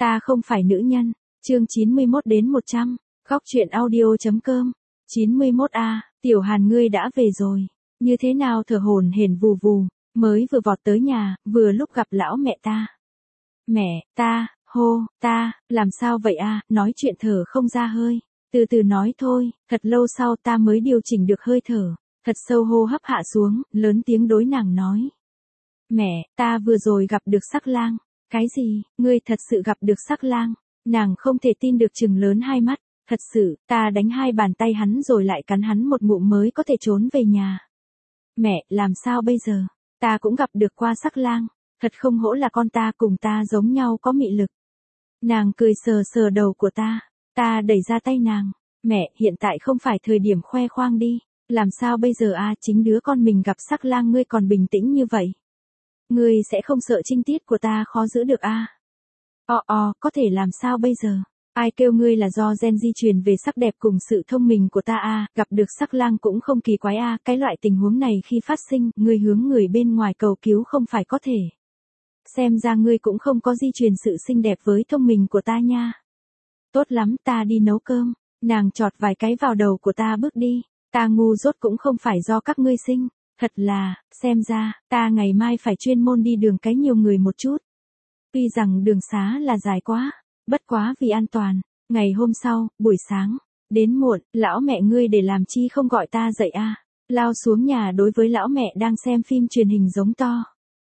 Ta không phải nữ nhân. Chương 91 đến 100. Góc truyện audio.com. 91A, Tiểu Hàn ngươi đã về rồi. Như thế nào thở hổn hển vù vù, mới vừa vọt tới nhà, vừa lúc gặp lão mẹ ta. Mẹ, ta, hô, ta, làm sao vậy a? Nói chuyện thở không ra hơi. Từ từ nói thôi, thật lâu sau ta mới điều chỉnh được hơi thở. Thật sâu hô hấp hạ xuống, lớn tiếng đối nàng nói. Mẹ, ta vừa rồi gặp được Sắc Lang. Cái gì, ngươi thật sự gặp được Sắc Lang? Nàng không thể tin được trừng lớn hai mắt. Thật sự, ta đánh hai bàn tay hắn rồi lại cắn hắn một ngụm mới có thể trốn về nhà. Mẹ, làm sao bây giờ? Ta cũng gặp được qua Sắc Lang. Thật không hổ là con ta cùng ta giống nhau có mị lực. Nàng cười sờ sờ đầu của ta. Ta đẩy ra tay nàng. Mẹ, hiện tại không phải thời điểm khoe khoang đi. Làm sao bây giờ a? Chính đứa con mình gặp Sắc Lang ngươi còn bình tĩnh như vậy. Ngươi sẽ không sợ trinh tiết của ta khó giữ được a? Có thể làm sao bây giờ? Ai kêu ngươi là do gen di truyền về sắc đẹp cùng sự thông minh của ta a? Gặp được Sắc Lang cũng không kỳ quái a, cái loại tình huống này khi phát sinh, ngươi hướng người bên ngoài cầu cứu không phải có thể. Xem ra ngươi cũng không có di truyền sự xinh đẹp với thông minh của ta nha. Tốt lắm, ta đi nấu cơm. Nàng chọt vài cái vào đầu của ta bước đi. Ta ngu dốt cũng không phải do các ngươi sinh. Thật là, xem ra, ta ngày mai phải chuyên môn đi đường cái nhiều người một chút. Tuy rằng đường xá là dài quá, bất quá vì an toàn. Ngày hôm sau, buổi sáng, đến muộn, lão mẹ ngươi để làm chi không gọi ta dậy a? Lao xuống nhà đối với lão mẹ đang xem phim truyền hình giống to.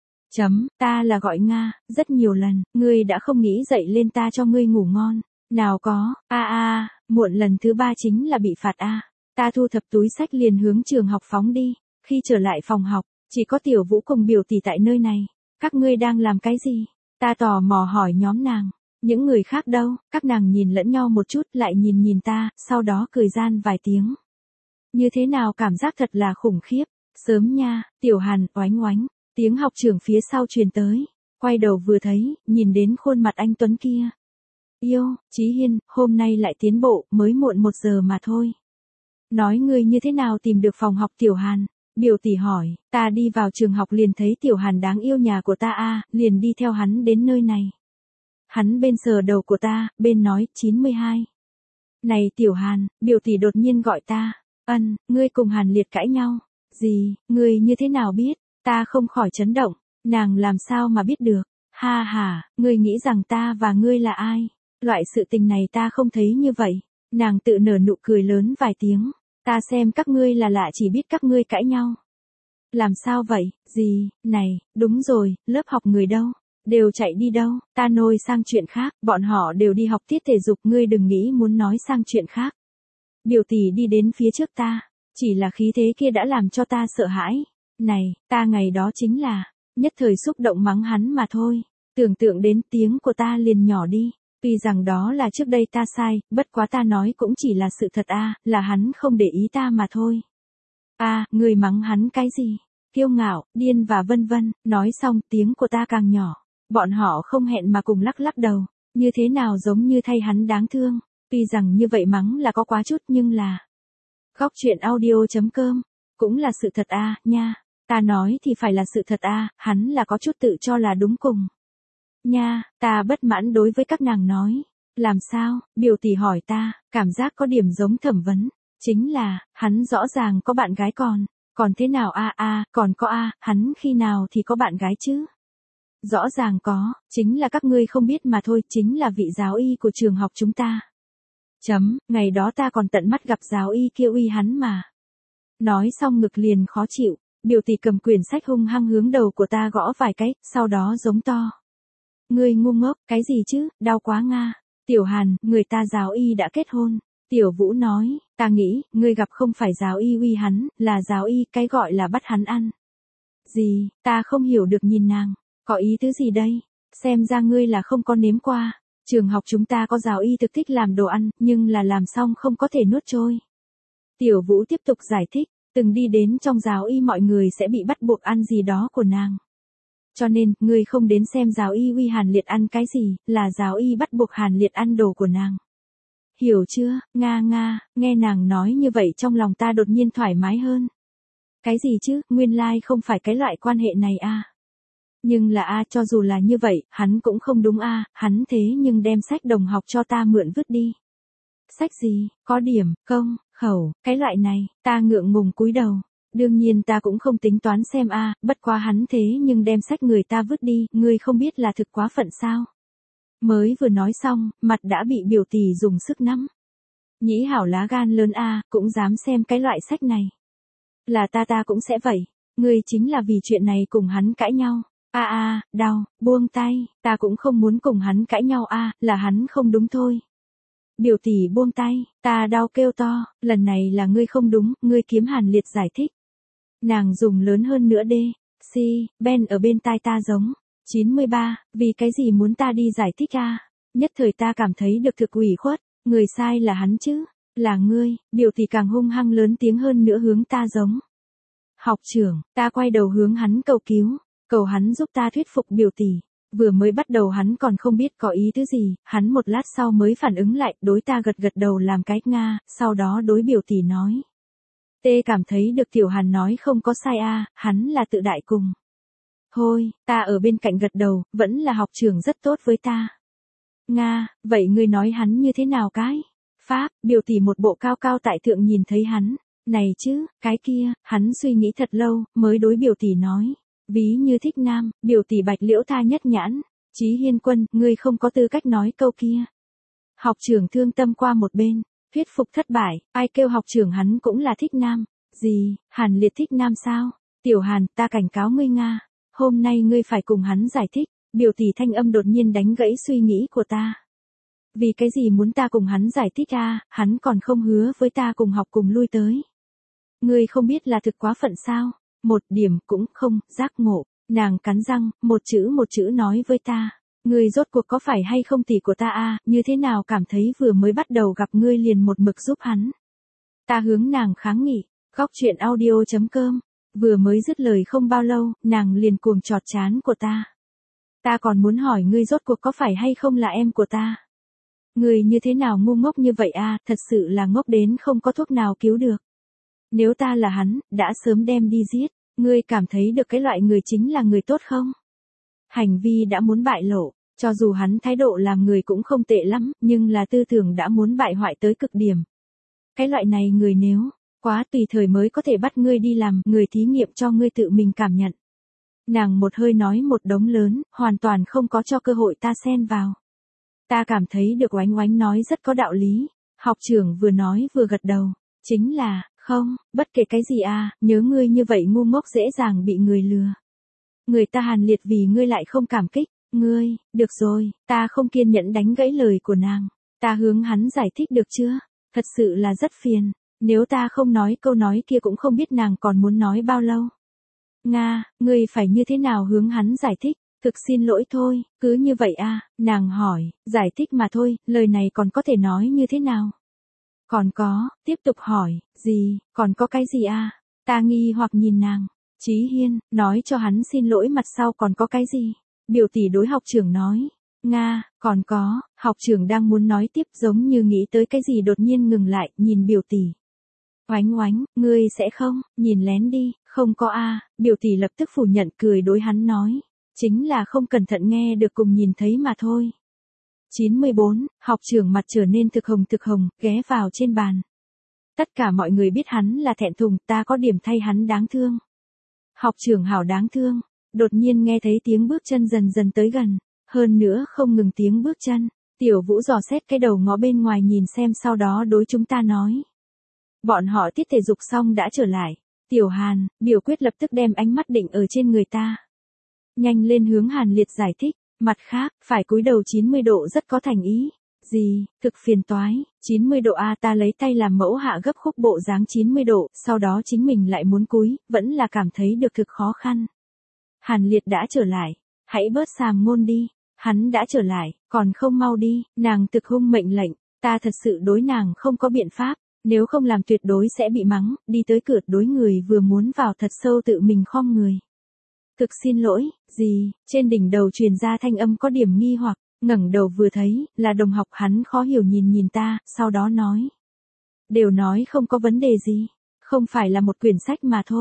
Ta là gọi Nga, rất nhiều lần, ngươi đã không nghĩ dậy lên ta cho ngươi ngủ ngon. Nào có, muộn lần thứ 3 chính là bị phạt a. Ta thu thập túi sách liền hướng trường học phóng đi. Khi trở lại phòng học, chỉ có Tiểu Vũ cùng biểu tỷ tại nơi này. Các ngươi đang làm cái gì? Ta tò mò hỏi nhóm nàng. Những người khác đâu? Các nàng nhìn lẫn nhau một chút lại nhìn ta, sau đó cười gian vài tiếng. Như thế nào cảm giác thật là khủng khiếp. Sớm nha, Tiểu Hàn, oánh oánh. Tiếng học trưởng phía sau truyền tới. Quay đầu vừa thấy, nhìn đến khuôn mặt anh Tuấn kia. Yêu, Chí Hiên, hôm nay lại tiến bộ, mới muộn 1 giờ mà thôi. Nói ngươi như thế nào tìm được phòng học Tiểu Hàn? Biểu tỷ hỏi, ta đi vào trường học liền thấy Tiểu Hàn đáng yêu nhà của ta a, liền đi theo hắn đến nơi này. Hắn bên sờ đầu của ta, bên nói, 92. Này Tiểu Hàn, biểu tỷ đột nhiên gọi ta. Ngươi cùng Hàn Liệt cãi nhau. Gì, ngươi như thế nào biết? Ta không khỏi chấn động. Nàng làm sao mà biết được? Ha ha, ngươi nghĩ rằng ta và ngươi là ai? Loại sự tình này ta không thấy như vậy. Nàng tự nở nụ cười lớn vài tiếng. Ta xem các ngươi là lạ chỉ biết các ngươi cãi nhau. Làm sao vậy? Gì? Này, đúng rồi, lớp học người đâu? Đều chạy đi đâu? Ta nôi sang chuyện khác, bọn họ đều đi học tiết thể dục, ngươi đừng nghĩ muốn nói sang chuyện khác. Biểu tỷ đi đến phía trước ta, chỉ là khí thế kia đã làm cho ta sợ hãi. Này, ta ngày đó chính là, nhất thời xúc động mắng hắn mà thôi. Tưởng tượng đến tiếng của ta liền nhỏ đi. Tuy rằng đó là trước đây ta sai, bất quá ta nói cũng chỉ là sự thật là hắn không để ý ta mà thôi. Người mắng hắn cái gì? Kiêu ngạo, điên và vân vân, nói xong tiếng của ta càng nhỏ. Bọn họ không hẹn mà cùng lắc lắc đầu, như thế nào giống như thay hắn đáng thương. Tuy rằng như vậy mắng là có quá chút nhưng là. Góc truyện audio.com, cũng là sự thật nha. Ta nói thì phải là sự thật hắn là có chút tự cho là đúng cùng. Nha, ta bất mãn đối với các nàng nói. Làm sao? Biểu tỷ hỏi ta, cảm giác có điểm giống thẩm vấn. Chính là, hắn rõ ràng có bạn gái còn thế nào còn có hắn khi nào thì có bạn gái chứ? Rõ ràng có, chính là các ngươi không biết mà thôi, chính là vị giáo y của trường học chúng ta. Ngày đó ta còn tận mắt gặp giáo y kia uy hắn mà. Nói xong ngực liền khó chịu, biểu tỷ cầm quyển sách hung hăng hướng đầu của ta gõ vài cái, sau đó giống to. Ngươi ngu ngốc, cái gì chứ, đau quá Nga. Tiểu Hàn, người ta giáo y đã kết hôn. Tiểu Vũ nói, ta nghĩ, ngươi gặp không phải giáo y uy hắn, là giáo y, cái gọi là bắt hắn ăn. Gì, ta không hiểu được nhìn nàng, có ý tứ gì đây? Xem ra ngươi là không có nếm qua. Trường học chúng ta có giáo y thực thích làm đồ ăn, nhưng là làm xong không có thể nuốt trôi. Tiểu Vũ tiếp tục giải thích, từng đi đến trong giáo y mọi người sẽ bị bắt buộc ăn gì đó của nàng. Cho nên, ngươi không đến xem giáo y uy Hàn Liệt ăn cái gì, là giáo y bắt buộc Hàn Liệt ăn đồ của nàng. Hiểu chưa? Nga, nghe nàng nói như vậy trong lòng ta đột nhiên thoải mái hơn. Cái gì chứ, nguyên lai không phải cái loại quan hệ này Nhưng là cho dù là như vậy, hắn cũng không đúng hắn thế nhưng đem sách đồng học cho ta mượn vứt đi. Sách gì, có điểm, công, khẩu, cái loại này, ta ngượng ngùng cúi đầu. Đương nhiên ta cũng không tính toán xem bất quá hắn thế nhưng đem sách người ta vứt đi, ngươi không biết là thực quá phận sao. Mới vừa nói xong, mặt đã bị biểu tỷ dùng sức nắm. Nhĩ hảo lá gan lớn cũng dám xem cái loại sách này. Là ta cũng sẽ vậy, ngươi chính là vì chuyện này cùng hắn cãi nhau. Đau, buông tay, ta cũng không muốn cùng hắn cãi nhau là hắn không đúng thôi. Biểu tỷ buông tay, ta đau kêu to, lần này là ngươi không đúng, ngươi kiếm Hàn Liệt giải thích. Nàng dùng lớn hơn nữa Ben ở bên tai ta giống. 93, vì cái gì muốn ta đi giải thích Nhất thời ta cảm thấy được thực ủy khuất, người sai là hắn chứ, là ngươi, biểu tỷ càng hung hăng lớn tiếng hơn nữa hướng ta giống. Học trưởng, ta quay đầu hướng hắn cầu cứu, cầu hắn giúp ta thuyết phục biểu tỷ. Vừa mới bắt đầu hắn còn không biết có ý thứ gì, hắn một lát sau mới phản ứng lại, đối ta gật đầu làm cái Nga, sau đó đối biểu tỷ nói. Tê cảm thấy được Tiểu Hàn nói không có sai hắn là tự đại cùng. Thôi, ta ở bên cạnh gật đầu, vẫn là học trưởng rất tốt với ta. Nga, vậy ngươi nói hắn như thế nào cái? Pháp, biểu tỷ một bộ cao cao tại thượng nhìn thấy hắn. Này chứ, cái kia, hắn suy nghĩ thật lâu, mới đối biểu tỷ nói. Ví như thích nam, biểu tỷ Bạch Liễu tha nhất nhãn. Chí Hiên Quân, ngươi không có tư cách nói câu kia. Học trưởng thương tâm qua một bên, thuyết phục thất bại, ai kêu học trưởng hắn cũng là thích nam. Gì, Hàn Liệt thích nam sao? Tiểu Hàn, ta cảnh cáo ngươi Nga. Hôm nay ngươi phải cùng hắn giải thích, biểu tỷ thanh âm đột nhiên đánh gãy suy nghĩ của ta. Vì cái gì muốn ta cùng hắn giải thích hắn còn không hứa với ta cùng học cùng lui tới. Ngươi không biết là thực quá phận sao, một điểm cũng không, giác ngộ, nàng cắn răng, một chữ nói với ta. Ngươi rốt cuộc có phải hay không tỷ của ta như thế nào cảm thấy vừa mới bắt đầu gặp ngươi liền một mực giúp hắn. Ta hướng nàng kháng nghị, góc chuyện audio.com. Vừa mới dứt lời không bao lâu, nàng liền cuồng chọt chán của ta. Ta còn muốn hỏi ngươi rốt cuộc có phải hay không là em của ta. Ngươi như thế nào ngu ngốc như vậy thật sự là ngốc đến không có thuốc nào cứu được. Nếu ta là hắn, đã sớm đem đi giết, ngươi cảm thấy được cái loại người chính là người tốt không? Hành vi đã muốn bại lộ, cho dù hắn thái độ làm người cũng không tệ lắm, nhưng là tư tưởng đã muốn bại hoại tới cực điểm. Cái loại này người nếu quá tùy thời mới có thể bắt ngươi đi làm người thí nghiệm cho ngươi tự mình cảm nhận. Nàng một hơi nói một đống lớn, hoàn toàn không có cho cơ hội ta xen vào. Ta cảm thấy được Oánh Oánh nói rất có đạo lý. Học trưởng vừa nói vừa gật đầu. Chính là, không, bất kể cái gì nhớ ngươi như vậy ngu ngốc dễ dàng bị người lừa. Người ta Hàn Liệt vì ngươi lại không cảm kích. Ngươi, được rồi, ta không kiên nhẫn đánh gãy lời của nàng. Ta hướng hắn giải thích được chưa? Thật sự là rất phiền. Nếu ta không nói câu nói kia cũng không biết nàng còn muốn nói bao lâu. Nga, ngươi phải như thế nào hướng hắn giải thích? Thực xin lỗi thôi, cứ như vậy nàng hỏi, giải thích mà thôi, lời này còn có thể nói như thế nào? Còn có, tiếp tục hỏi, gì, còn có cái gì Ta nghi hoặc nhìn nàng. Chí Hiên, nói cho hắn xin lỗi mặt sau còn có cái gì? Biểu tỷ đối học trưởng nói. Nga, còn có, học trưởng đang muốn nói tiếp giống như nghĩ tới cái gì đột nhiên ngừng lại, nhìn biểu tỷ. Oánh Oánh, ngươi sẽ không, nhìn lén đi, không có biểu tỷ lập tức phủ nhận cười đối hắn nói. Chính là không cẩn thận nghe được cùng nhìn thấy mà thôi. 94, học trưởng mặt trở nên thực hồng, ghé vào trên bàn. Tất cả mọi người biết hắn là thẹn thùng, ta có điểm thay hắn đáng thương. Học trưởng hảo đáng thương, đột nhiên nghe thấy tiếng bước chân dần dần tới gần, hơn nữa không ngừng tiếng bước chân. Tiểu Vũ dò xét cái đầu ngó bên ngoài nhìn xem sau đó đối chúng ta nói. Bọn họ tiết thể dục xong đã trở lại. Tiểu Hàn, biểu quyết lập tức đem ánh mắt định ở trên người ta. Nhanh lên hướng Hàn Liệt giải thích, mặt khác, phải cúi đầu 90 độ rất có thành ý. Gì, thực phiền toái, 90 độ ta lấy tay làm mẫu hạ gấp khúc bộ dáng 90 độ, sau đó chính mình lại muốn cúi, vẫn là cảm thấy được thực khó khăn. Hàn Liệt đã trở lại, hãy bớt sàm ngôn đi, hắn đã trở lại, còn không mau đi, nàng thực hung mệnh lệnh, ta thật sự đối nàng không có biện pháp, nếu không làm tuyệt đối sẽ bị mắng, đi tới cửa đối người vừa muốn vào thật sâu tự mình khom người. Thực xin lỗi, gì, trên đỉnh đầu truyền ra thanh âm có điểm nghi hoặc, ngẩng đầu vừa thấy, là đồng học hắn khó hiểu nhìn ta, sau đó nói. Đều nói không có vấn đề gì, không phải là một quyển sách mà thôi,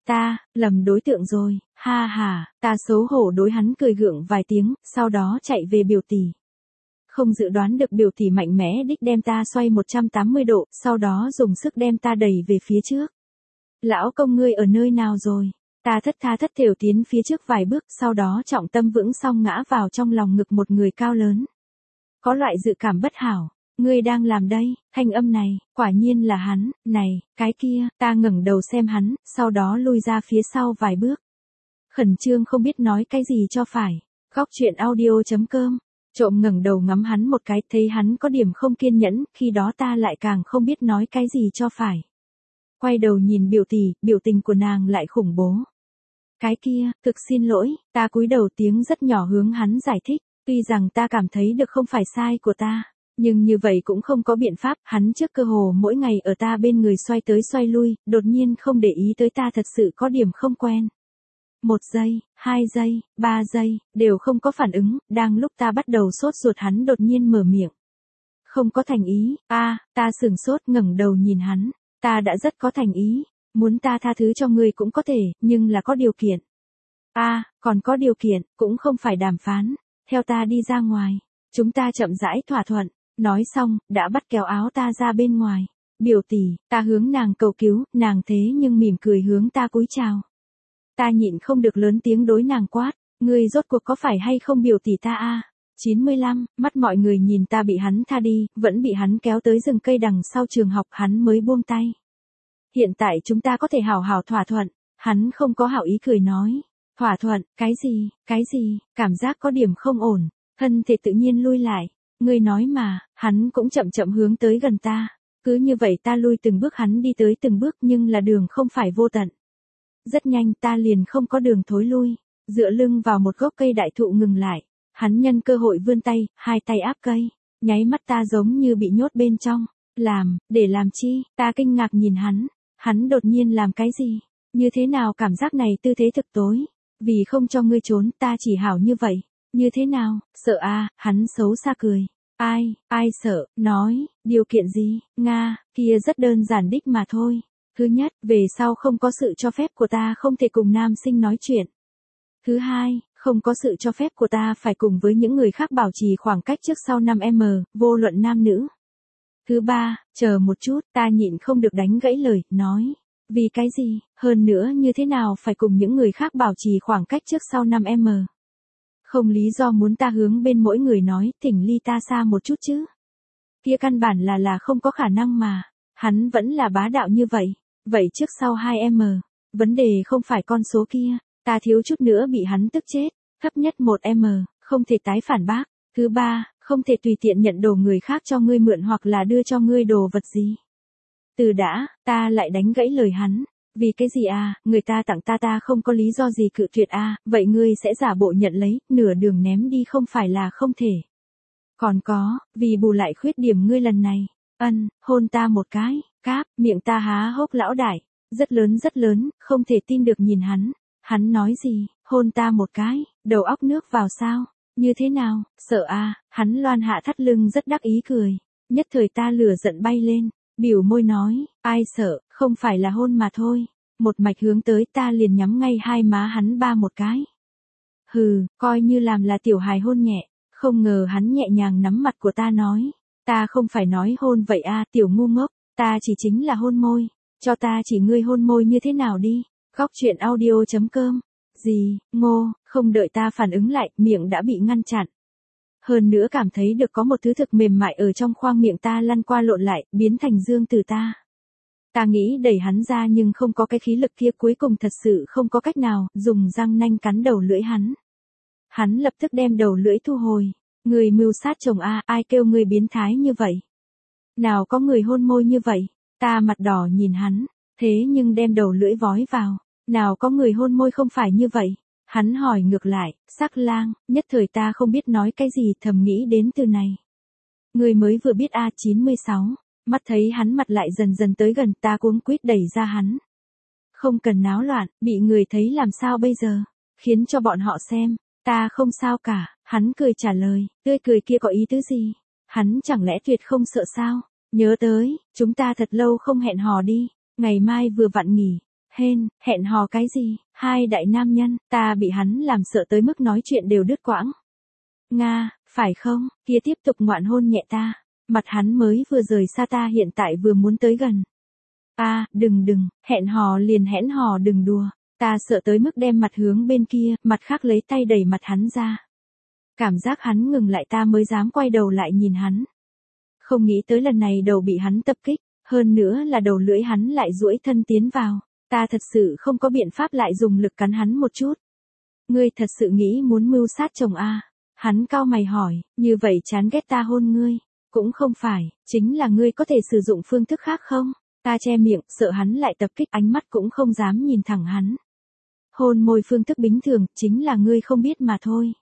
Ta, lầm đối tượng rồi, ha ha, ta xấu hổ đối hắn cười gượng vài tiếng, sau đó chạy về biểu tỷ. Không dự đoán được biểu tỷ mạnh mẽ đích đem ta xoay 180 độ, sau đó dùng sức đem ta đẩy về phía trước. Lão công ngươi ở nơi nào rồi? Ta thất tha thất thểu tiến phía trước vài bước, sau đó trọng tâm vững xong ngã vào trong lòng ngực một người cao lớn. Có loại dự cảm bất hảo. Ngươi đang làm đây? Thanh âm này, quả nhiên là hắn. Này, cái kia, ta ngẩng đầu xem hắn, sau đó lui ra phía sau vài bước. Khẩn trương không biết nói cái gì cho phải. Góc chuyện audio.com. Trộm ngẩng đầu ngắm hắn một cái, thấy hắn có điểm không kiên nhẫn, khi đó ta lại càng không biết nói cái gì cho phải. Quay đầu nhìn biểu tỷ, biểu tình của nàng lại khủng bố. Cái kia, thực xin lỗi, ta cúi đầu tiếng rất nhỏ hướng hắn giải thích, tuy rằng ta cảm thấy được không phải sai của ta, nhưng như vậy cũng không có biện pháp, hắn trước cơ hồ mỗi ngày ở ta bên người xoay tới xoay lui, đột nhiên không để ý tới ta thật sự có điểm không quen. 1 giây, 2 giây, 3 giây, đều không có phản ứng, đang lúc ta bắt đầu sốt ruột hắn đột nhiên mở miệng. Không có thành ý, ta sửng sốt ngẩng đầu nhìn hắn, ta đã rất có thành ý, muốn ta tha thứ cho ngươi cũng có thể, nhưng là có điều kiện. Còn có điều kiện, cũng không phải đàm phán, theo ta đi ra ngoài, chúng ta chậm rãi thỏa thuận, nói xong, đã bắt kéo áo ta ra bên ngoài. Biểu tỷ, ta hướng nàng cầu cứu, nàng thế nhưng mỉm cười hướng ta cúi chào. Ta nhịn không được lớn tiếng đối nàng quát, ngươi rốt cuộc có phải hay không biểu tỷ ta 95, mắt mọi người nhìn ta bị hắn tha đi, vẫn bị hắn kéo tới rừng cây đằng sau trường học, hắn mới buông tay. Hiện tại chúng ta có thể hảo hảo thỏa thuận, hắn không có hảo ý cười nói. Thỏa thuận, cái gì, cảm giác có điểm không ổn, thân thể tự nhiên lui lại. Ngươi nói mà, hắn cũng chậm chậm hướng tới gần ta. Cứ như vậy ta lui từng bước hắn đi tới từng bước nhưng là đường không phải vô tận. Rất nhanh ta liền không có đường thối lui, dựa lưng vào một gốc cây đại thụ ngừng lại. Hắn nhân cơ hội vươn tay, hai tay áp cây, nháy mắt ta giống như bị nhốt bên trong. Để làm chi, ta kinh ngạc nhìn hắn đột nhiên làm cái gì, như thế nào cảm giác này tư thế thực tối, vì không cho ngươi trốn ta chỉ hảo như vậy, như thế nào, sợ hắn xấu xa cười, ai sợ, nói, điều kiện gì, kia rất đơn giản đích mà thôi, thứ nhất, về sau không có sự cho phép của ta không thể cùng nam sinh nói chuyện, thứ hai, không có sự cho phép của ta phải cùng với những người khác bảo trì khoảng cách trước sau 5m, vô luận nam nữ. Thứ ba, chờ một chút, ta nhịn không được đánh gãy lời, nói. Vì cái gì, hơn nữa như thế nào phải cùng những người khác bảo trì khoảng cách trước sau 5m. Không lý do muốn ta hướng bên mỗi người nói, thỉnh ly ta xa một chút chứ. Kia căn bản là không có khả năng mà. Hắn vẫn là bá đạo như vậy. Vậy trước sau 2m. Vấn đề không phải con số kia. Ta thiếu chút nữa bị hắn tức chết. Thấp nhất 1m, không thể tái phản bác. Thứ ba, không thể tùy tiện nhận đồ người khác cho ngươi mượn hoặc là đưa cho ngươi đồ vật gì. Từ đã, ta lại đánh gãy lời hắn. Vì cái gì người ta tặng ta không có lý do gì cự tuyệt vậy ngươi sẽ giả bộ nhận lấy, nửa đường ném đi không phải là không thể. Còn có, vì bù lại khuyết điểm ngươi lần này, hôn ta một cái, miệng ta há hốc lão đại, rất lớn, không thể tin được nhìn hắn nói gì, hôn ta một cái, đầu óc nước vào sao, như thế nào, sợ hắn loan hạ thắt lưng rất đắc ý cười, nhất thời ta lửa giận bay lên. Biểu môi nói, ai sợ, không phải là hôn mà thôi. Một mạch hướng tới ta liền nhắm ngay hai má hắn một cái. Hừ, coi như làm là tiểu hài hôn nhẹ. Không ngờ hắn nhẹ nhàng nắm mặt của ta nói. Ta không phải nói hôn vậy tiểu ngu ngốc. Ta chỉ chính là hôn môi. Cho ta chỉ ngươi hôn môi như thế nào đi. Góc chuyện audio.com. Gì, ngô, không đợi ta phản ứng lại, miệng đã bị ngăn chặn. Hơn nữa cảm thấy được có một thứ thực mềm mại ở trong khoang miệng ta lăn qua lộn lại, biến thành dương từ ta. Ta nghĩ đẩy hắn ra nhưng không có cái khí lực kia, cuối cùng thật sự không có cách nào, dùng răng nanh cắn đầu lưỡi hắn. Hắn lập tức đem đầu lưỡi thu hồi. Người mưu sát chồng ai kêu người biến thái như vậy? Nào có người hôn môi như vậy? Ta mặt đỏ nhìn hắn, thế nhưng đem đầu lưỡi vói vào. Nào có người hôn môi không phải như vậy? Hắn hỏi ngược lại, sắc lang, nhất thời ta không biết nói cái gì, thầm nghĩ đến từ này. Người mới vừa biết 96, mắt thấy hắn mặt lại dần dần tới gần, ta cuống quýt đẩy ra hắn. Không cần náo loạn, bị người thấy làm sao bây giờ, khiến cho bọn họ xem, ta không sao cả, hắn cười trả lời, tươi cười kia có ý tứ gì, hắn chẳng lẽ tuyệt không sợ sao, nhớ tới, chúng ta thật lâu không hẹn hò đi, ngày mai vừa vặn nghỉ, Hẹn hò cái gì, hai đại nam nhân, ta bị hắn làm sợ tới mức nói chuyện đều đứt quãng. Nga, phải không, kia tiếp tục ngoạn hôn nhẹ ta, mặt hắn mới vừa rời xa ta hiện tại vừa muốn tới gần. Đừng, hẹn hò liền hẹn hò đừng đùa, ta sợ tới mức đem mặt hướng bên kia, mặt khác lấy tay đẩy mặt hắn ra. Cảm giác hắn ngừng lại ta mới dám quay đầu lại nhìn hắn. Không nghĩ tới lần này đầu bị hắn tập kích, hơn nữa là đầu lưỡi hắn lại duỗi thân tiến vào, ta thật sự không có biện pháp lại dùng lực cắn hắn một chút. Ngươi thật sự nghĩ muốn mưu sát chồng a? Hắn cau mày hỏi, như vậy chán ghét ta hôn ngươi, cũng không phải, chính là ngươi có thể sử dụng phương thức khác không? Ta che miệng, sợ hắn lại tập kích, ánh mắt cũng không dám nhìn thẳng hắn. Hôn môi phương thức bình thường, chính là ngươi không biết mà thôi.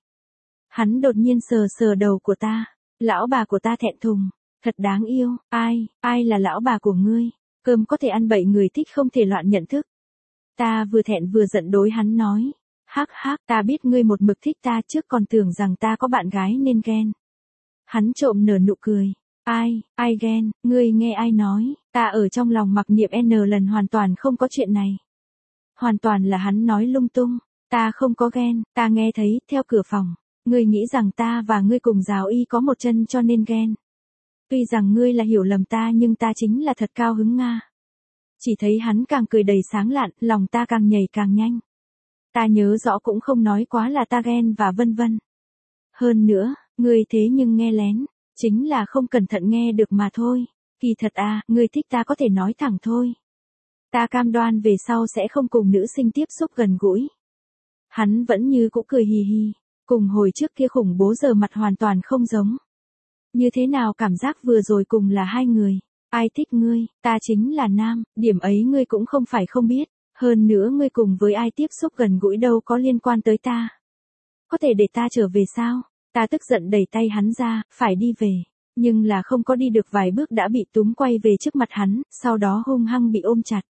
Hắn đột nhiên sờ sờ đầu của ta, lão bà của ta thẹn thùng, thật đáng yêu, ai là lão bà của ngươi, cơm có thể ăn bậy người thích không thể loạn nhận thức. Ta vừa thẹn vừa giận đối hắn nói, hắc, ta biết ngươi một mực thích ta trước còn tưởng rằng ta có bạn gái nên ghen. Hắn trộm nở nụ cười, ai ghen, ngươi nghe ai nói, ta ở trong lòng mặc niệm N lần hoàn toàn không có chuyện này. Hoàn toàn là hắn nói lung tung, ta không có ghen, ta nghe thấy, theo cửa phòng, ngươi nghĩ rằng ta và ngươi cùng giáo y có một chân cho nên ghen. Tuy rằng ngươi là hiểu lầm ta nhưng ta chính là thật cao hứng Nga. Chỉ thấy hắn càng cười đầy sáng lạn, lòng ta càng nhảy càng nhanh. Ta nhớ rõ cũng không nói quá là ta ghen và vân vân. Hơn nữa, ngươi thế nhưng nghe lén, chính là không cẩn thận nghe được mà thôi. Kỳ thật ngươi thích ta có thể nói thẳng thôi. Ta cam đoan về sau sẽ không cùng nữ sinh tiếp xúc gần gũi. Hắn vẫn như cũ cười hì hì, cùng hồi trước kia khủng bố giờ mặt hoàn toàn không giống. Như thế nào cảm giác vừa rồi cùng là hai người, ai thích ngươi, ta chính là nam, điểm ấy ngươi cũng không phải không biết, hơn nữa ngươi cùng với ai tiếp xúc gần gũi đâu có liên quan tới ta. Có thể để ta trở về sao? Ta tức giận đẩy tay hắn ra, phải đi về, nhưng là không có đi được vài bước đã bị túm quay về trước mặt hắn, sau đó hung hăng bị ôm chặt.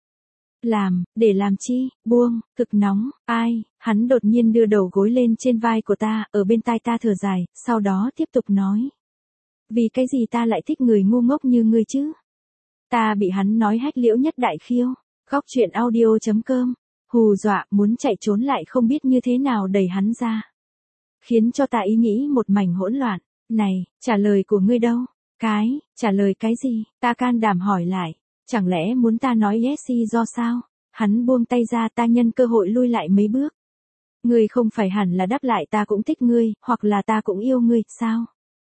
Để làm chi, buông, cực nóng, hắn đột nhiên đưa đầu gối lên trên vai của ta, ở bên tai ta thở dài, sau đó tiếp tục nói. Vì cái gì ta lại thích người ngu ngốc như ngươi chứ? Ta bị hắn nói hách liễu nhất đại khiêu, góc chuyện audio.com, hù dọa, muốn chạy trốn lại không biết như thế nào đẩy hắn ra. Khiến cho ta ý nghĩ một mảnh hỗn loạn, này, trả lời của ngươi đâu? Trả lời cái gì? Ta can đảm hỏi lại, chẳng lẽ muốn ta nói yes do sao? Hắn buông tay ra, ta nhân cơ hội lui lại mấy bước. Ngươi không phải hẳn là đáp lại ta cũng thích ngươi, hoặc là ta cũng yêu ngươi, sao?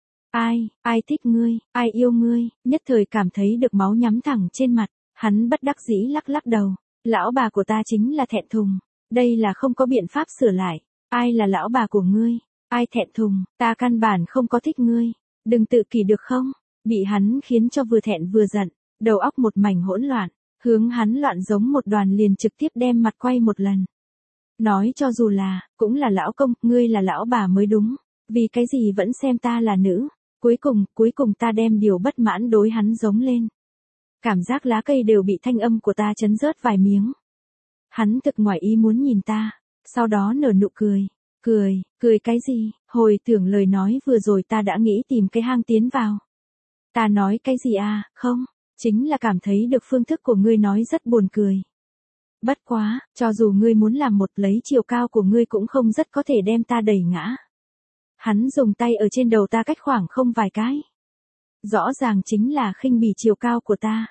Ai thích ngươi, ai yêu ngươi, nhất thời cảm thấy được máu nhắm thẳng trên mặt, hắn bất đắc dĩ lắc đầu, lão bà của ta chính là thẹn thùng, đây là không có biện pháp sửa lại, ai là lão bà của ngươi, ai thẹn thùng, ta căn bản không có thích ngươi, đừng tự kỷ được không, bị hắn khiến cho vừa thẹn vừa giận, đầu óc một mảnh hỗn loạn, hướng hắn loạn giống một đoàn liền trực tiếp đem mặt quay một lần. Nói cho dù là, cũng là lão công, ngươi là lão bà mới đúng, vì cái gì vẫn xem ta là nữ. Cuối cùng ta đem điều bất mãn đối hắn giống lên. Cảm giác lá cây đều bị thanh âm của ta chấn rớt vài miếng. Hắn thực ngoài ý muốn nhìn ta, sau đó nở nụ cười. Cười cái gì, hồi tưởng lời nói vừa rồi ta đã nghĩ tìm cái hang tiến vào. Ta nói cái gì không, chính là cảm thấy được phương thức của ngươi nói rất buồn cười. Bất quá, cho dù ngươi muốn làm một lấy chiều cao của ngươi cũng không rất có thể đem ta đẩy ngã. Hắn dùng tay ở trên đầu ta cách khoảng không vài cái. Rõ ràng chính là khinh bỉ chiều cao của ta.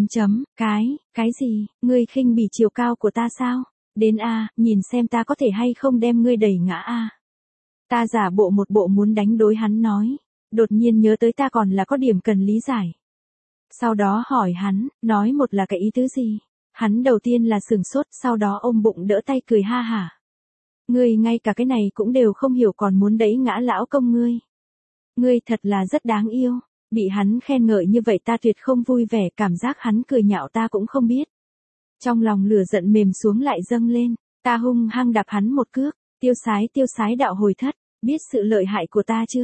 Cái gì, ngươi khinh bỉ chiều cao của ta sao? Đến nhìn xem ta có thể hay không đem ngươi đẩy ngã Ta giả bộ một bộ muốn đánh đối hắn nói. Đột nhiên nhớ tới ta còn là có điểm cần lý giải. Sau đó hỏi hắn, nói một là cái ý tứ gì? Hắn đầu tiên là sửng sốt, sau đó ôm bụng đỡ tay cười ha hả. Ngươi ngay cả cái này cũng đều không hiểu còn muốn đẩy ngã lão công ngươi. Ngươi thật là rất đáng yêu. Bị hắn khen ngợi như vậy ta tuyệt không vui vẻ, cảm giác hắn cười nhạo ta cũng không biết. Trong lòng lửa giận mềm xuống lại dâng lên, ta hung hăng đạp hắn một cước, tiêu sái đạo hồi thất, biết sự lợi hại của ta chưa?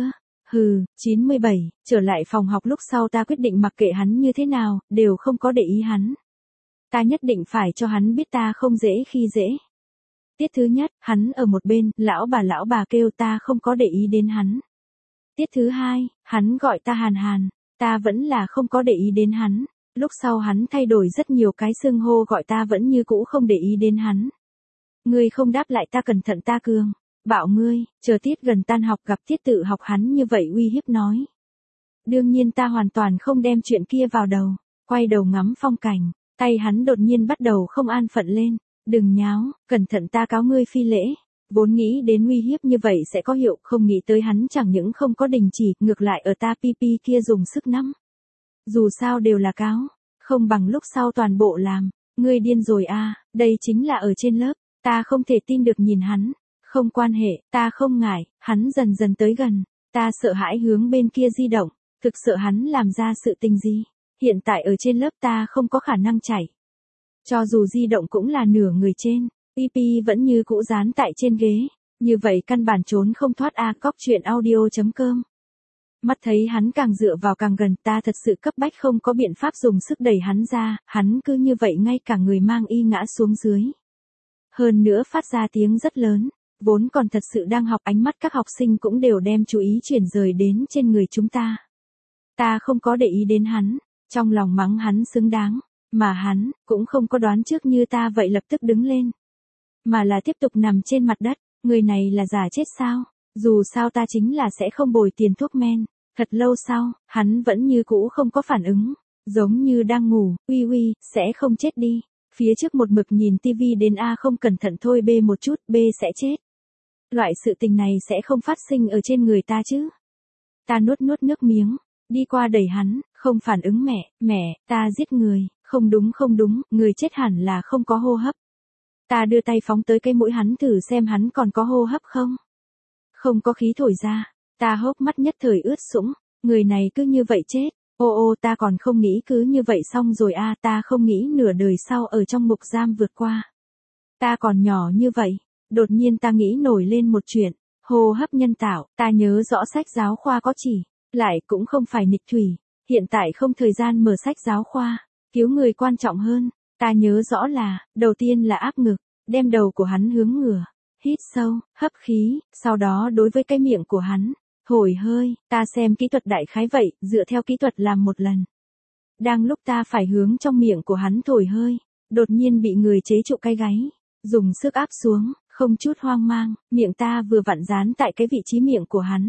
97, trở lại phòng học lúc sau ta quyết định mặc kệ hắn như thế nào, đều không có để ý hắn. Ta nhất định phải cho hắn biết ta không dễ khi dễ. Tiết thứ nhất, hắn ở một bên, lão bà kêu ta không có để ý đến hắn. Tiết thứ hai, hắn gọi ta Hàn, ta vẫn là không có để ý đến hắn. Lúc sau hắn thay đổi rất nhiều cái xưng hô gọi ta vẫn như cũ không để ý đến hắn. Ngươi không đáp lại ta cẩn thận ta cường. Bảo ngươi, chờ tiết gần tan học gặp tiết tự học hắn như vậy uy hiếp nói. Đương nhiên ta hoàn toàn không đem chuyện kia vào đầu. Quay đầu ngắm phong cảnh, tay hắn đột nhiên bắt đầu không an phận lên. Đừng nháo, cẩn thận ta cáo ngươi phi lễ. Vốn nghĩ đến uy hiếp như vậy sẽ có hiệu, không nghĩ tới hắn chẳng những không có đình chỉ, ngược lại ở ta pi kia dùng sức nắm. Dù sao đều là cáo, không bằng lúc sau toàn bộ làm. Ngươi điên rồi à, đây chính là ở trên lớp, ta không thể tin được nhìn hắn. Không quan hệ, ta không ngại, hắn dần dần tới gần, ta sợ hãi hướng bên kia di động, thực sợ hắn làm ra sự tình gì. Hiện tại ở trên lớp ta không có khả năng chạy. Cho dù di động cũng là nửa người trên, PP vẫn như cũ dán tại trên ghế, như vậy căn bản trốn không thoát Cóc truyện audio.com. Mắt thấy hắn càng dựa vào càng gần, ta thật sự cấp bách không có biện pháp dùng sức đẩy hắn ra, hắn cứ như vậy ngay cả người mang y ngã xuống dưới. Hơn nữa phát ra tiếng rất lớn, vốn còn thật sự đang học, ánh mắt các học sinh cũng đều đem chú ý chuyển rời đến trên người chúng ta. Ta không có để ý đến hắn, trong lòng mắng hắn xứng đáng, mà hắn cũng không có đoán trước như ta vậy lập tức đứng lên, mà là tiếp tục nằm trên mặt đất. Người này là giả chết sao? Dù sao ta chính là sẽ không bồi tiền thuốc men. Thật lâu sau, hắn vẫn như cũ không có phản ứng, giống như đang ngủ. Uy, sẽ không chết đi. Phía trước một mực nhìn tivi đến A không cẩn thận thôi B một chút, B sẽ chết. Loại sự tình này sẽ không phát sinh ở trên người ta chứ. Ta nuốt nước miếng, đi qua đẩy hắn, không phản ứng. Mẹ, ta giết người, không đúng, người chết hẳn là không có hô hấp. Ta đưa tay phóng tới cái mũi hắn thử xem hắn còn có hô hấp không. Không có khí thổi ra, ta hốc mắt nhất thời ướt sũng, người này cứ như vậy chết. Ô ta còn không nghĩ cứ như vậy xong rồi ta không nghĩ nửa đời sau ở trong ngục giam vượt qua. Ta còn nhỏ như vậy, đột nhiên ta nghĩ nổi lên một chuyện, hô hấp nhân tạo, ta nhớ rõ sách giáo khoa có chỉ, lại cũng không phải nghịch thủy, hiện tại không thời gian mở sách giáo khoa, cứu người quan trọng hơn. Ta nhớ rõ là, đầu tiên là áp ngực, đem đầu của hắn hướng ngửa, hít sâu, hấp khí, sau đó đối với cái miệng của hắn, thổi hơi, ta xem kỹ thuật đại khái vậy, dựa theo kỹ thuật làm một lần. Đang lúc ta phải hướng trong miệng của hắn thổi hơi, đột nhiên bị người chế trụ cái gáy, dùng sức áp xuống, không chút hoang mang, miệng ta vừa vặn dán tại cái vị trí miệng của hắn.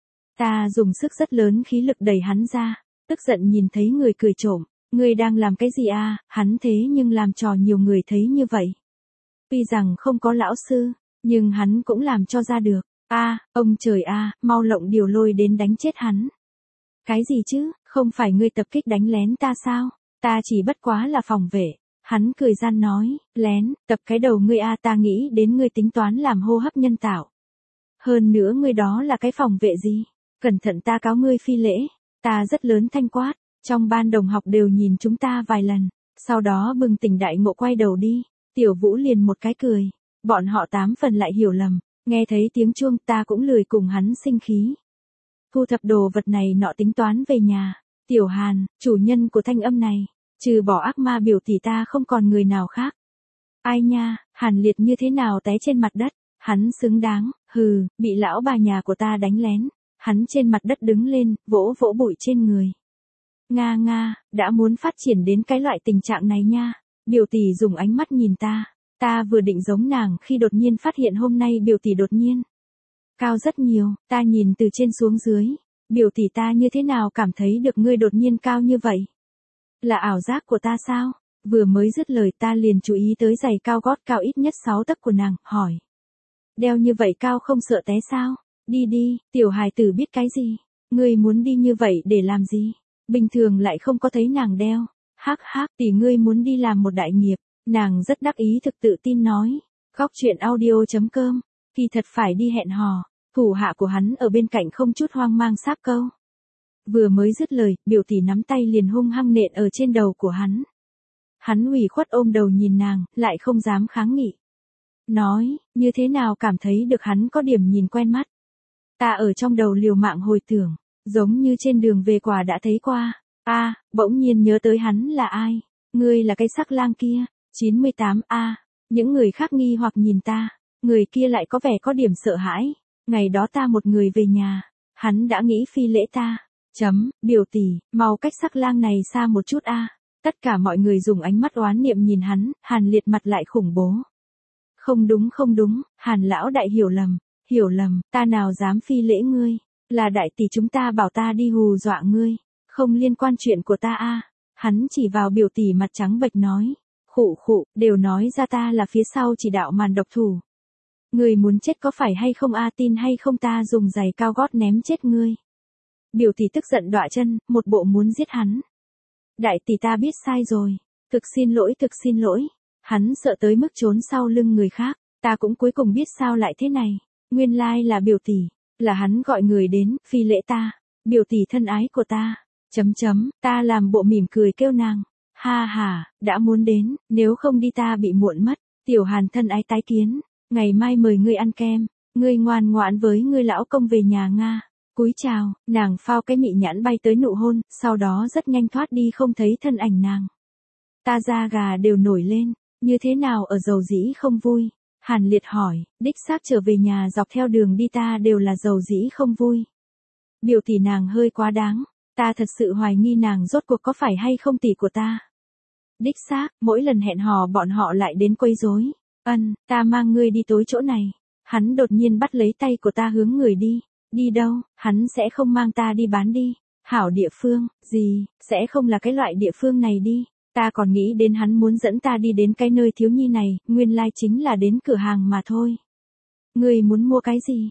Ta dùng sức rất lớn khí lực đẩy hắn ra, tức giận nhìn thấy người cười trộm. Ngươi đang làm cái gì hắn thế nhưng làm trò nhiều người thấy như vậy. Tuy rằng không có lão sư, nhưng hắn cũng làm cho ra được. Ông trời mau lộng điều lôi đến đánh chết hắn. Cái gì chứ, không phải ngươi tập kích đánh lén ta sao? Ta chỉ bất quá là phòng vệ. Hắn cười gian nói, lén, tập cái đầu ngươi ta nghĩ đến ngươi tính toán làm hô hấp nhân tạo. Hơn nữa ngươi đó là cái phòng vệ gì? Cẩn thận ta cáo ngươi phi lễ. Ta rất lớn thanh quát. Trong ban đồng học đều nhìn chúng ta vài lần, sau đó bừng tỉnh đại ngộ quay đầu đi, Tiểu Vũ liền một cái cười, bọn họ 8 phần lại hiểu lầm, nghe thấy tiếng chuông ta cũng lười cùng hắn sinh khí. Thu thập đồ vật này nọ tính toán về nhà, Tiểu Hàn, chủ nhân của thanh âm này, trừ bỏ ác ma biểu tỷ ta không còn người nào khác. Ai nha, Hàn Liệt như thế nào té trên mặt đất, hắn xứng đáng, bị lão bà nhà của ta đánh lén, hắn trên mặt đất đứng lên, vỗ vỗ bụi trên người. Nga, đã muốn phát triển đến cái loại tình trạng này nha. Biểu tỷ dùng ánh mắt nhìn ta vừa định giống nàng khi đột nhiên phát hiện hôm nay biểu tỷ đột nhiên cao rất nhiều, ta nhìn từ trên xuống dưới, biểu tỷ ta như thế nào cảm thấy được ngươi đột nhiên cao như vậy? Là ảo giác của ta sao? Vừa mới dứt lời ta liền chú ý tới giày cao gót cao ít nhất 6 tấc của nàng, hỏi. Đeo như vậy cao không sợ té sao? Đi, tiểu hài tử biết cái gì? Ngươi muốn đi như vậy để làm gì? Bình thường lại không có thấy nàng đeo. Hắc, tỷ ngươi muốn đi làm một đại nghiệp. Nàng rất đắc ý thực tự tin nói. Góc truyện audio.com. Kỳ thật phải đi hẹn hò. Thủ hạ của hắn ở bên cạnh không chút hoang mang sáp câu. Vừa mới dứt lời, biểu tỷ nắm tay liền hung hăng nện ở trên đầu của hắn. Hắn ủy khuất ôm đầu nhìn nàng, lại không dám kháng nghị. Nói, như thế nào cảm thấy được hắn có điểm nhìn quen mắt. Ta ở trong đầu liều mạng hồi tưởng. Giống như trên đường về quà đã thấy qua. Bỗng nhiên nhớ tới hắn là ai. Ngươi là cái sắc lang kia. 98 Những người khác nghi hoặc nhìn ta. Người kia lại có vẻ có điểm sợ hãi. Ngày đó ta một người về nhà. Hắn đã nghĩ phi lễ ta. Biểu tỷ, mau cách sắc lang này xa một chút Tất cả mọi người dùng ánh mắt oán niệm nhìn hắn, Hàn Liệt mặt lại khủng bố. Không đúng, Hàn lão đại hiểu lầm, ta nào dám phi lễ ngươi, là đại tỷ chúng ta bảo ta đi hù dọa ngươi, không liên quan chuyện của ta a. Hắn chỉ vào biểu tỷ mặt trắng bệch nói, khụ, đều nói ra ta là phía sau chỉ đạo màn độc thủ. Ngươi muốn chết có phải hay không a, tin hay không ta dùng giày cao gót ném chết ngươi. Biểu tỷ tức giận đọa chân, một bộ muốn giết hắn. Đại tỷ ta biết sai rồi, thực xin lỗi. Hắn sợ tới mức trốn sau lưng người khác, ta cũng cuối cùng biết sao lại thế này, nguyên lai là biểu tỷ, là hắn gọi người đến, phi lễ ta, biểu tỷ thân ái của ta, ta làm bộ mỉm cười kêu nàng, ha, đã muốn đến, nếu không đi ta bị muộn mất, Tiểu Hàn thân ái tái kiến, ngày mai mời ngươi ăn kem, ngươi ngoan ngoãn với ngươi lão công về nhà Nga. Cúi chào, nàng phao cái mị nhãn bay tới nụ hôn, sau đó rất nhanh thoát đi không thấy thân ảnh nàng. Ta da gà đều nổi lên, như thế nào ở dầu dĩ không vui? Hàn Liệt hỏi, đích xác trở về nhà dọc theo đường đi ta đều là dầu dĩ không vui. Biểu tỷ nàng hơi quá đáng, ta thật sự hoài nghi nàng rốt cuộc có phải hay không tỷ của ta. Đích xác, mỗi lần hẹn hò bọn họ lại đến quấy rối. Ta mang ngươi đi tối chỗ này. Hắn đột nhiên bắt lấy tay của ta hướng người đi. Đi đâu, hắn sẽ không mang ta đi bán đi. Hảo địa phương, gì, sẽ không là cái loại địa phương này đi. Ta còn nghĩ đến hắn muốn dẫn ta đi đến cái nơi thiếu nhi này, nguyên lai chính là đến cửa hàng mà thôi. Ngươi muốn mua cái gì?